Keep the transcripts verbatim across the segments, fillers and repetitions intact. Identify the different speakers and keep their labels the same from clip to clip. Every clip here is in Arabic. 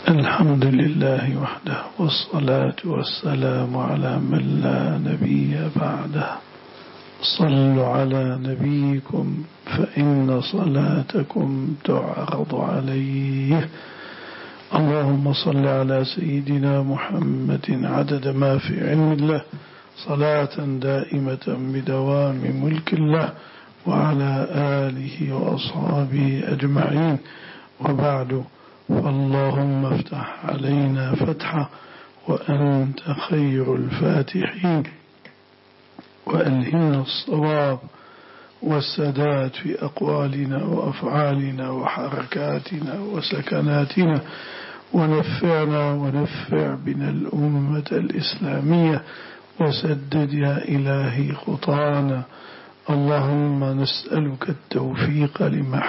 Speaker 1: الحمد لله وحده، والصلاة والسلام على من لا نبي بعده. صلوا على نبيكم فإن صلاتكم تعرض عليه. اللهم صل على سيدنا محمد عدد ما في علم الله، صلاة دائمة بدوام ملك الله، وعلى آله وأصحابه أجمعين. وبعد، فاللهم افتح علينا فتحا وأنت خير الفاتحين، وألهمنا الصواب والسداد في أقوالنا وأفعالنا وحركاتنا وسكناتنا، ونفعنا ونفع بنا الأمة الإسلامية، وسدد يا إلهي خطانا. اللهم نسألك التوفيق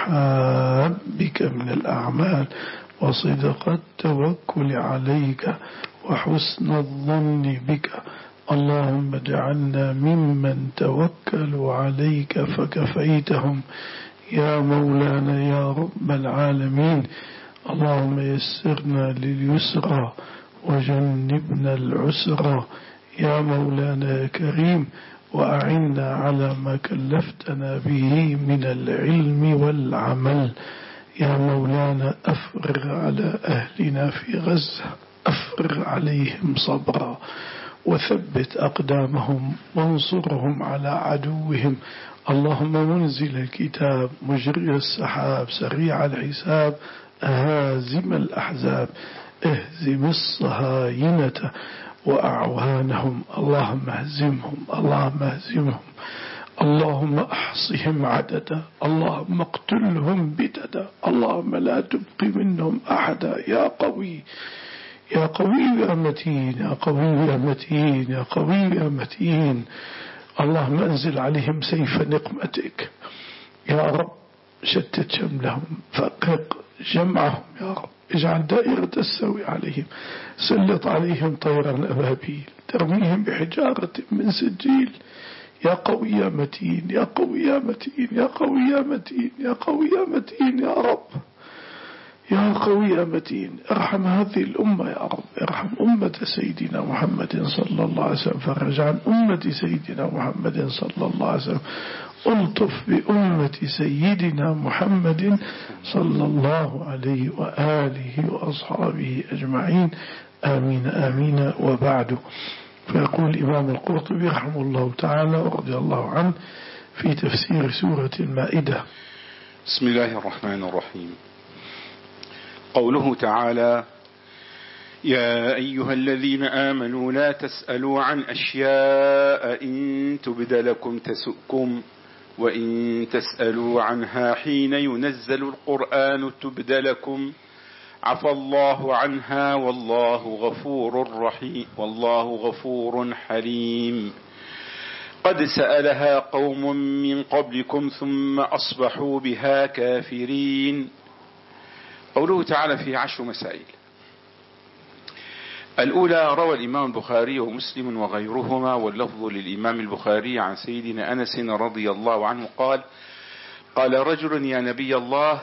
Speaker 1: لمحابك من الأعمال، وصدق التوكل عليك، وحسن الظن بك. اللهم اجعلنا ممن توكلوا عليك فكفيتهم يا مولانا يا رب العالمين. اللهم يسرنا لليسرى وجنبنا العسرى يا مولانا يا كريم، وأعنا على ما كلفتنا به من العلم والعمل يا مولانا. أفرغ على أهلنا في غزة، أفرغ عليهم صبرا، وثبت أقدامهم، وانصرهم على عدوهم. اللهم منزل الكتاب، مجري السحاب، سريع الحساب، هازم الأحزاب، اهزم الصهاينة وأعوانهم. اللهم اهزمهم، اللهم اهزمهم، اللهم احصهم عددا، اللهم اقتلهم بددا، اللهم لا تبقي منهم أحدا يا قوي يا قوي يا متين، يا قوي يا متين، يا قوي يا متين. اللهم انزل عليهم سيف نقمتك يا رب، شتت شملهم، فرق جمعهم يا رب، اجعل دائرة السوء عليهم، سلط عليهم طيرا أبابيل ترميهم بحجارة من سجيل. يا قوي يا متين، يا قوي يا متين، يا قوي يا متين، يا قوي يا متين يا رب، يا قوي يا متين. ارحم هذه الأمة يا رب، ارحم أمة سيدنا محمد صلى الله عليه وسلم، فرج عن أمة سيدنا محمد صلى الله عليه وسلم، ألطف بأمة سيدنا محمد صلى الله عليه وآله وأصحابه أجمعين، آمين آمين. وبعد، فيقول الإمام القرطبي رحمه الله تعالى ورضي الله عنه في تفسير سورة المائدة:
Speaker 2: بسم الله الرحمن الرحيم. قوله تعالى: يا أيها الذين آمنوا لا تسألوا عن أشياء إن تبد لكم تسؤكم، وإن تسألوا عنها حين ينزل القرآن تبد لكم، عفى الله عنها والله غفور رحيم، والله غفور حليم. قد سألها قوم من قبلكم ثم أصبحوا بها كافرين. قوله تعالى في عشر مسائل. الأولى: روى الإمام البخاري ومسلم وغيرهما واللفظ للإمام البخاري عن سيدنا أنس رضي الله عنه قال: قال رجل: يا نبي الله،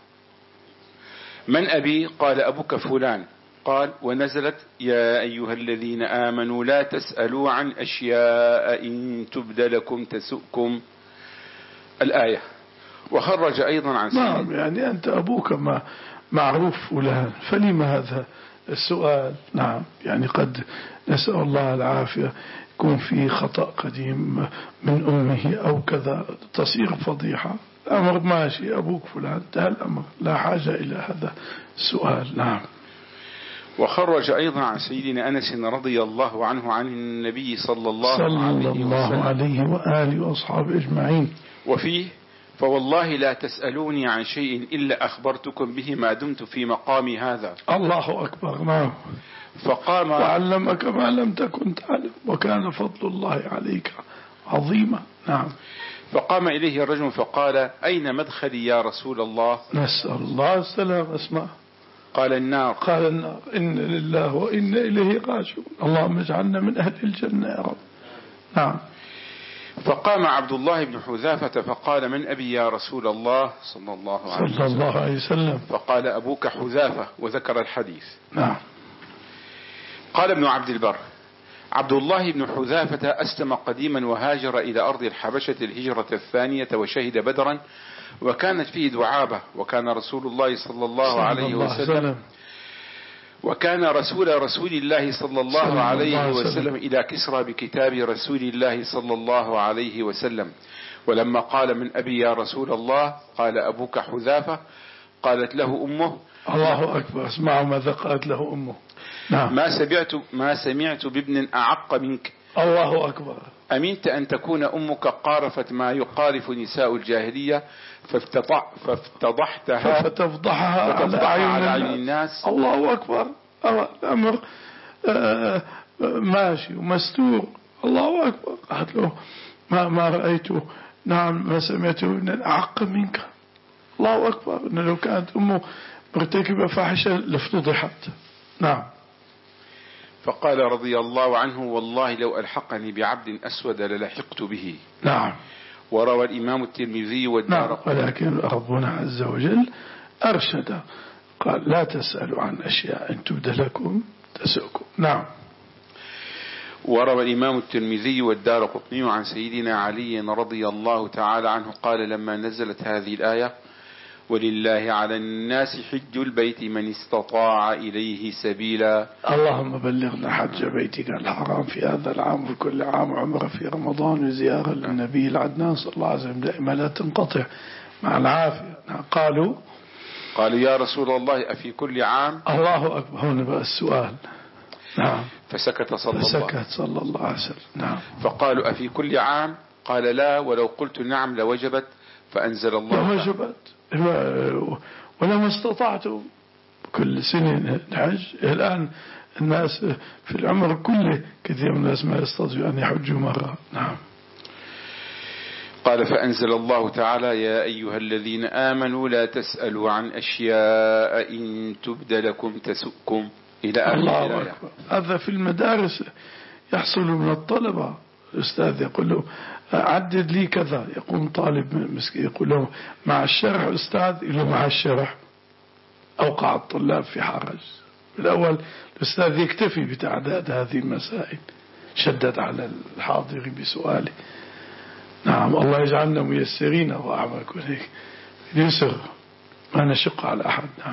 Speaker 2: من أبي؟ قال: أبوك فلان. قال: ونزلت: يا أيها الذين آمنوا لا تسألوا عن أشياء إن تبد لكم تسؤكم، الآية. وخرج أيضا عن سيدنا.
Speaker 1: نعم، يعني أنت أبوك ما معروف فلان، فلما هذا السؤال؟ نعم، يعني قد نسأل الله العافية يكون في خطأ قديم من أمه أو كذا تصير فضيحة. الأمر ماشي، أبوك فلان، انتهى الأمر، لا حاجة إلى هذا السؤال. نعم.
Speaker 2: وخرج أيضا عن سيدنا أنس رضي الله عنه عن النبي صلى الله,
Speaker 1: صلى
Speaker 2: عليه,
Speaker 1: الله
Speaker 2: وسلم
Speaker 1: عليه وآله وأصحابه أجمعين.
Speaker 2: وفيه: فوالله لا تسألوني عن شيء إلا أخبرتكم به ما دمت في مقامي هذا.
Speaker 1: الله أكبر. نعم.
Speaker 2: فقام
Speaker 1: وعلمك ما لم تكن تعلم، وكان فضل الله عليك عظيما. نعم.
Speaker 2: فقام إليه الرجل فقال: أين مدخلي يا رسول الله؟
Speaker 1: نسأل الله السلام. اسمع.
Speaker 2: قال: النار.
Speaker 1: قال: النار. إن لله وإنا إليه راجعون. اللهم اجعلنا من أهل الجنة يا رب. نعم.
Speaker 2: فقام عبد الله بن حذافة فقال من أبي يا رسول الله صلى الله عليه
Speaker 1: صلى الله عليه وسلم.
Speaker 2: فقال أبوك حذافة وذكر الحديث.
Speaker 1: نعم.
Speaker 2: قال ابن عبد البر عبد الله بن حذافة أسلم قديما وهاجر إلى أرض الحبشة الهجرة الثانية وشهد بدرا وكانت فيه دعابة وكان رسول الله صلى الله عليه وسلم وكان رسول رسول الله صلى الله عليه وسلم إلى كسرى بكتاب رسول الله صلى الله عليه وسلم. ولما قال من أبي يا رسول الله قال أبوك حذافة قالت له أمه.
Speaker 1: الله أكبر. اسمعوا ماذا قالت له أمه. نعم.
Speaker 2: ما سمعت ما سمعت بابن أعق منك.
Speaker 1: الله أكبر.
Speaker 2: أمنت أن تكون أمك قارفت ما يقارف نساء الجاهلية فافتضحتها
Speaker 1: فتفضحها
Speaker 2: على عين الناس.
Speaker 1: الله أكبر. الأمر آه ماشي ومستور. الله أكبر. قالت له ما ما رأيته. نعم ما سمعته من أعق منك. الله أكبر. إن لو كانت أمه مرتكبة فاحشة لافتضحت. نعم.
Speaker 2: فقال رضي الله عنه والله لو ألحقني بعبد أسود للحقت به.
Speaker 1: نعم.
Speaker 2: وروى الإمام الترمذي والدارقطني.
Speaker 1: نعم. ولكن ربنا عز وجل أرشد قال لا تسألوا عن أشياء إن تبد لكم تسؤكم. نعم.
Speaker 2: وروى الإمام الترمذي والدارقطني عن سيدنا علي رضي الله تعالى عنه قال لما نزلت هذه الآية ولله على الناس حج البيت من استطاع إليه سبيلا.
Speaker 1: اللهم بلغنا حج بيتك الحرام في هذا العام وكل عام عمره في رمضان وزيارة للنبي العدنان صلى الله عليه وسلم دائما لا تنقطع مع العافية. قالوا
Speaker 2: قالوا يا رسول الله أفي كل عام.
Speaker 1: الله أكبر. هنا بقى السؤال. نعم.
Speaker 2: فسكت صلى الله
Speaker 1: فسكت صلى الله عليه وسلم. نعم.
Speaker 2: فقالوا أفي كل عام قال لا ولو قلت نعم لوجبت فأنزل الله
Speaker 1: لوجبت ولما استطعت كل سنة الحج. الآن الناس في العمر كله كثير من الناس ما يستطيعوا أن يحجوا مرة. نعم.
Speaker 2: قال فأنزل الله تعالى يا أيها الذين آمنوا لا تسألوا عن أشياء إن تبد لكم تسؤكم إلى آخر الآية.
Speaker 1: هذا في المدارس يحصل من الطلبة. الأستاذ يقول له عدد لي كذا. يقوم طالب مسكين يقول له مع الشرح أستاذ. يقول له مع الشرح. أوقع الطلاب في حرج. بالأول الأستاذ يكتفي بتعداد هذه المسائل. شدد على الحاضر بسؤاله. نعم. الله يجعلنا ميسرين وأعمالكم هيك يسر ما نشق على أحد. نعم.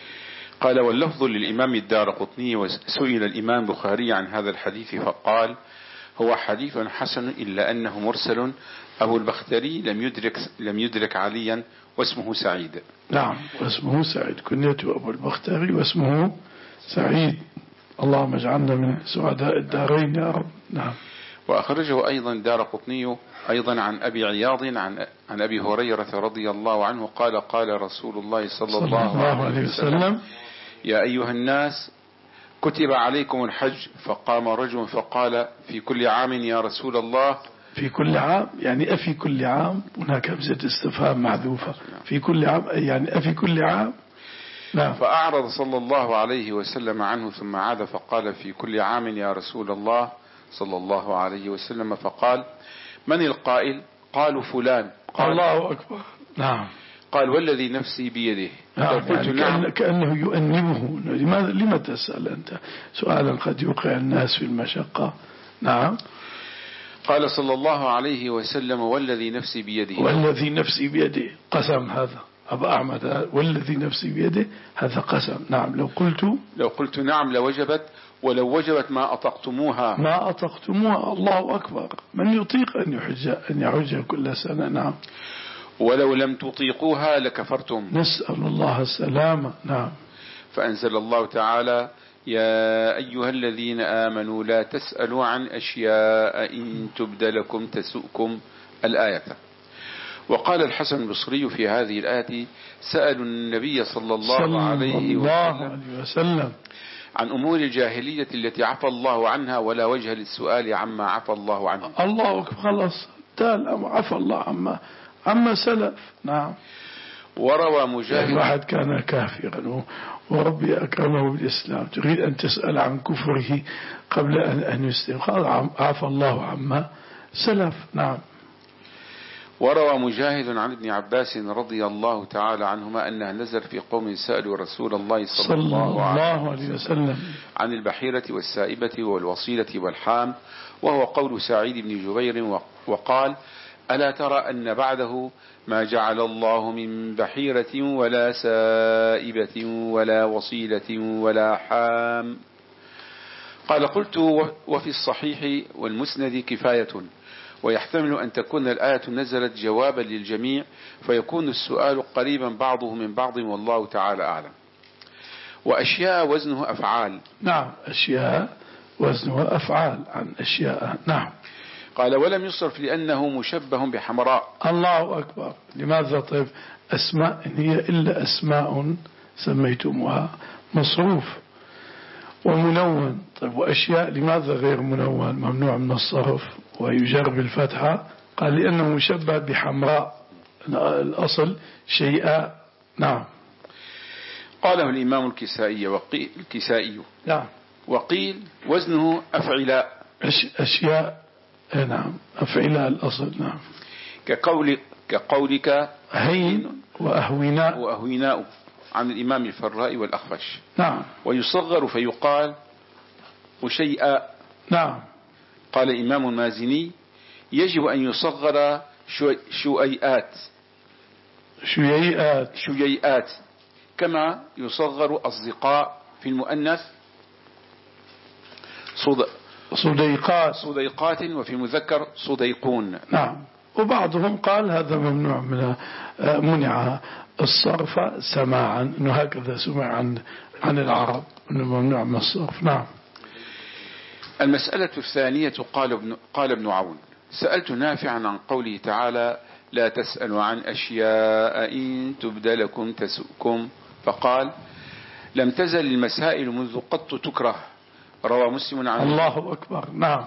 Speaker 2: قال واللفظ للإمام الدارقطني وسئل الإمام البخاري عن هذا الحديث فقال هو حديث حسن إلا أنه مرسل. أبو البختري لم يدرك لم يدرك عليا واسمه سعيد.
Speaker 1: نعم. واسمه سعيد كنيته أبو البختري واسمه سعيد. اللهم اجعلنا من سعداء الدارين يا رب. نعم.
Speaker 2: وأخرجه أيضا دارقطني أيضا عن أبي عياض عن عن أبي هريرة رضي الله عنه قال قال رسول الله صلى الله عليه وسلم يا أيها الناس كتب عليكم الحج. فقام رجل فقال في كل عام يا رسول الله.
Speaker 1: في كل عام يعني أفي كل عام. هناك همزة استفهام محذوفة. في كل عام يعني أفي كل عام. نعم.
Speaker 2: فأعرض صلى الله عليه وسلم عنه ثم عاد فقال في كل عام يا رسول الله صلى الله عليه وسلم. فقال من القائل؟ قالوا فلان. قال
Speaker 1: الله أكبر. نعم.
Speaker 2: قال والذي نفسي بيده.
Speaker 1: نعم. قلت يعني نعم. كأنه يؤنبه. لماذا لما تسأل أنت سؤالا قد يوقع الناس في المشقة. نعم.
Speaker 2: قال صلى الله عليه وسلم والذي نفسي بيده.
Speaker 1: والذي نفسي بيده قسم هذا. أبا أحمد والذي نفسي بيده هذا قسم. نعم. لو قلت
Speaker 2: لو قلت نعم لوجبت ولو وجبت ما أطقتموها.
Speaker 1: ما أطقتموها. الله أكبر. من يطيق أن يحج أن يحج كل سنة. نعم.
Speaker 2: ولو لم تطيقوها لكفرتم.
Speaker 1: نسأل الله السلامة. نعم.
Speaker 2: فأنزل الله تعالى يا أيها الذين آمنوا لا تسألوا عن أشياء إن تبد لكم تسؤكم الآية. وقال الحسن البصري في هذه الآية سألوا النبي صلى الله, صلى عليه,
Speaker 1: الله عليه وسلم
Speaker 2: عن أمور الجاهلية التي عفى الله عنها ولا وجه للسؤال عما عفى الله عنه.
Speaker 1: الله أكبر. خلاص تال عفى الله عما عما سلف. نعم.
Speaker 2: وروى مجاهد
Speaker 1: واحد كان كافرا وربي أكرمه بالإسلام تريد أن تسأل عن كفره قبل أن يسلم. قال عفى الله عما سلف. نعم.
Speaker 2: وروى مجاهد عن ابن عباس رضي الله تعالى عنهما أنها نزل في قوم سألوا رسول الله صلى, صلى الله عليه وسلم عن البحيرة والسائبة والوصيلة والحام، وهو قول سعيد بن جبير، وقال: ألا ترى أن بعده ما جعل الله من بحيرة ولا سائبة ولا وصيلة ولا حام. قال: قلت: وفي الصحيح والمسند كفاية، ويحتمل أن تكون الآية نزلت جوابا للجميع، فيكون السؤال قريبا بعضه من بعض، والله تعالى أعلم. وأشياء وزنه أفعال.
Speaker 1: نعم، أشياء وزنه أفعال عن أشياء. نعم.
Speaker 2: قال: ولم يصرف لأنه مشبه بحمراء.
Speaker 1: الله أكبر. لماذا طيب أسماء إن هي إلا أسماء سميتموها مصروف ومنون؟ طيب وأشياء لماذا غير منون ممنوع من الصرف ويجر بالفتحة؟ قال: لأنه مشبه بحمراء، الأصل شيئا. نعم.
Speaker 2: قاله الإمام الكسائي وقيل الكسائي.
Speaker 1: نعم.
Speaker 2: وقيل وزنه أفعلاء.
Speaker 1: أشياء. نعم، أفعلاء الأصل. نعم.
Speaker 2: كقول كقولك
Speaker 1: هين وأهويناء
Speaker 2: وأهويناء عن الإمام الفراء والأخفش.
Speaker 1: نعم.
Speaker 2: ويصغر فيقال وشيئا.
Speaker 1: نعم.
Speaker 2: قال الإمام المازني: يجب أن يصغر شيئات
Speaker 1: شيئات
Speaker 2: شيئات كما يصغر أصدقاء في المؤنث صد...
Speaker 1: صديقات
Speaker 2: صديقات، وفي المذكر صديقون.
Speaker 1: نعم. وبعضهم قال هذا ممنوع من منع الصرف سماعا، انه هكذا سمع عن عن العرب انه ممنوع من الصرف. نعم.
Speaker 2: المسألة الثانية. قال ابن قال ابن عون: سألت نافعا عن قوله تعالى: لا تسألوا عن أشياء إن تبد لكم تسؤكم، فقال: لم تزل المسائل منذ قط تكره. روى مسلم عن
Speaker 1: الله أكبر. نعم.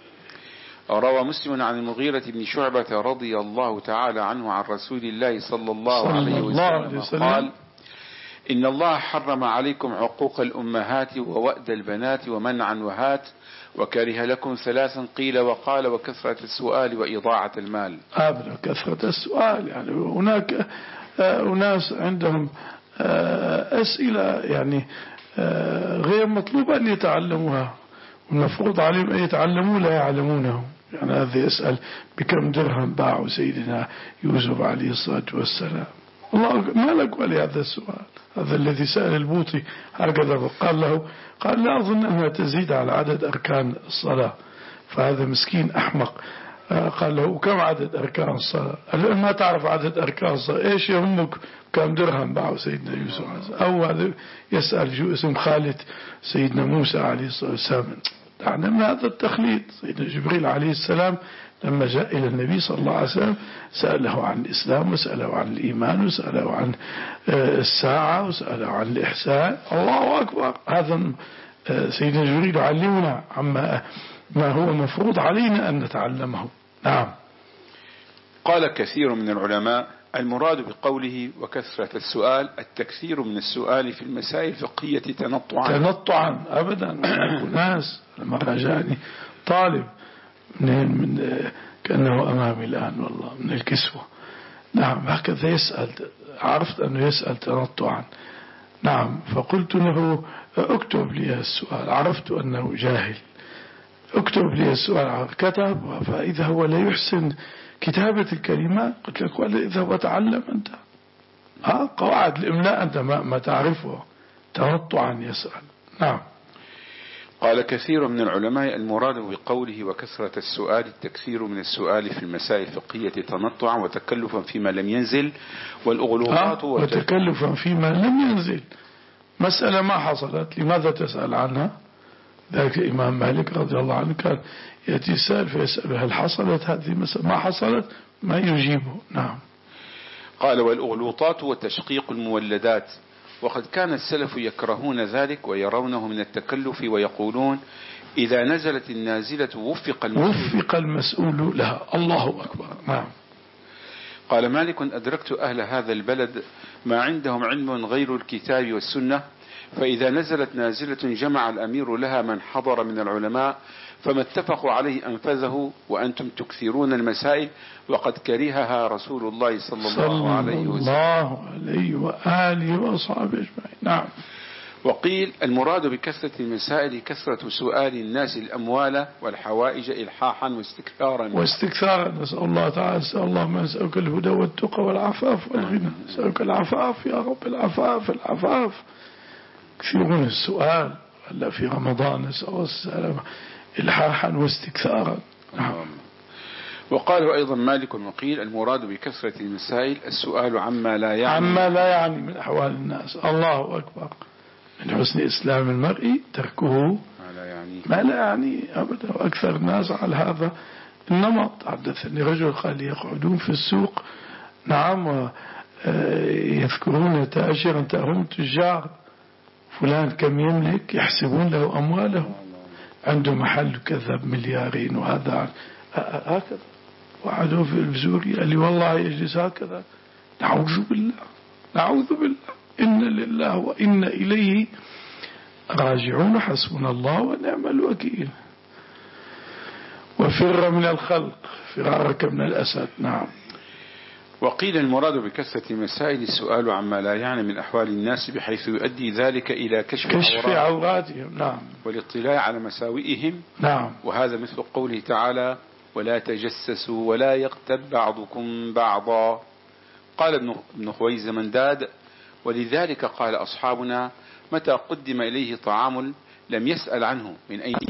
Speaker 2: روى مسلم عن المغيرة بن شعبة رضي الله تعالى عنه عن رسول الله صلى الله
Speaker 1: صلى
Speaker 2: عليه
Speaker 1: الله
Speaker 2: وسلم,
Speaker 1: وسلم
Speaker 2: قال: إن الله حرم عليكم عقوق الأمهات ووأد البنات ومنعا وهات، وكره لكم ثلاثا قيل وقال وكثرة السؤال وإضاعة المال.
Speaker 1: أبدا كثرة السؤال، يعني هناك أناس عندهم أسئلة يعني غير مطلوبة أن يتعلموها، والمفروض عليهم أن يتعلموا لا يعلمونه. يعني هذا يسأل بكم درهم باعوا سيدنا يوسف عليه الصلاة والسلام. الله ما لك ولهذا السؤال؟ هذا الذي سأل البوطي هكذا قال له، قال: لا أظن أنها تزيد على عدد أركان الصلاة. فهذا مسكين أحمق. قال له: وكم عدد أركان الصلاة؟ قال: ما تعرف عدد أركان الصلاة، إيش يهمك كم درهم باعوا سيدنا يوسف؟ أو هذا يسأل شو اسم خالد سيدنا موسى عليه الصلاة والسلام. يعني من هذا التخليد. سيدنا جبريل عليه السلام لما جاء إلى النبي صلى الله عليه وسلم سأله عن الإسلام، وسأله عن الإيمان، وسأله عن الساعة، وسأله عن الإحسان. الله أكبر. هذا سيدنا جبريل يعلمنا عما ما هو مفروض علينا أن نتعلمه. نعم.
Speaker 2: قال كثير من العلماء: المراد بقوله وكثرة السؤال التكثير من السؤال في المسائل الفقهية تنطعا.
Speaker 1: تنطعا أبدا. ناس لما جاءني طالب من, من كأنه أمامي الآن والله من الكسوة. نعم. هكذا يسأل، عرفت أنه يسأل تنطعا. نعم. فقلت له: اكتب لي السؤال. عرفت أنه جاهل. اكتب لي السؤال. كتب، فإذا هو لا يحسن كتابة الكلمات قلت لك: ولا إذا هو تعلم أنت ها قواعد الإملاء أنت ما, ما تعرفه. تنطعا يسأل. نعم.
Speaker 2: قال كثير من العلماء: المراد بقوله وكثرة السؤال التكثير من السؤال في المسائل الفقهية تنطعا وتكلفا فيما لم ينزل، والأغلوطات
Speaker 1: وتكلفا فيما لم ينزل. مسألة ما حصلت لماذا تسأل عنها؟ ذلك الإمام مالك رضي الله عنه كان يأتي السائل فيسأل: هل حصلت هذه مسألة؟ ما حصلت ما يجيبه. نعم.
Speaker 2: قال: والأغلوطات وتشقيق المولدات، وقد كان السلف يكرهون ذلك ويرونه من التكلف، ويقولون: إذا نزلت النازلة وفق المسؤول,
Speaker 1: وفق المسؤول لها. الله أكبر. نعم.
Speaker 2: قال مالك: أدركت أهل هذا البلد ما عندهم علم غير الكتاب والسنة فإذا نزلت نازلة جمع الأمير لها من حضر من العلماء فما اتفقوا عليه أنفذه وأنتم تكثرون المسائل وقد كرهها رسول الله صلى الله عليه وسلم
Speaker 1: صلى الله عليه وآله وأصحابه أجمعين. نعم.
Speaker 2: وقيل المراد بكثرة المسائل كثرة سؤال الناس الأموال والحوائج إلحاحا واستكثارا
Speaker 1: واستكثارا. نسأل الله تعالى نسأل الله ما نسألك الهدى والتقى والعفاف والغنى. نسألك العفاف يا رب، العفاف العفاف. كثيرون السؤال هلا في رمضان، نسأل الله السلامة، إلحاحا واستكثارا. نعم.
Speaker 2: وقالوا أيضا مالك وقيل المراد بكثرة المسائل السؤال عما لا يعني
Speaker 1: عما لا يعني من أحوال الناس. الله أكبر. من حسن إسلام المرء تركه
Speaker 2: ما لا يعني
Speaker 1: ما لا يعني أبدا. وأكثر الناس على هذا النمط. حدثني رجل قال يقعدون في السوق نعم يذكرون تاجرا تأهم تجار فلان كم يملك، يحسبون له أمواله، عنده محل كذا بمليارين وهذا هكذا. وعدوا في البزوري قال لي والله يجلس هكذا. نعوذ بالله نعوذ بالله. إن لله وإن إليه راجعون. حسبنا الله ونعم الوكيل. وفر من الخلق فرارك من الأسد. نعم.
Speaker 2: وقيل المراد بكثرة المسائل السؤال عما لا يعني من أحوال الناس بحيث يؤدي ذلك إلى كشف,
Speaker 1: كشف عوراتهم. نعم.
Speaker 2: والاطلاع على مساوئهم.
Speaker 1: نعم.
Speaker 2: وهذا مثل قوله تعالى ولا تجسسوا ولا يغتب بعضكم بعضا. قال ابن خويزمنداد ولذلك قال أصحابنا متى قدم إليه طعام لم يسأل عنه من أين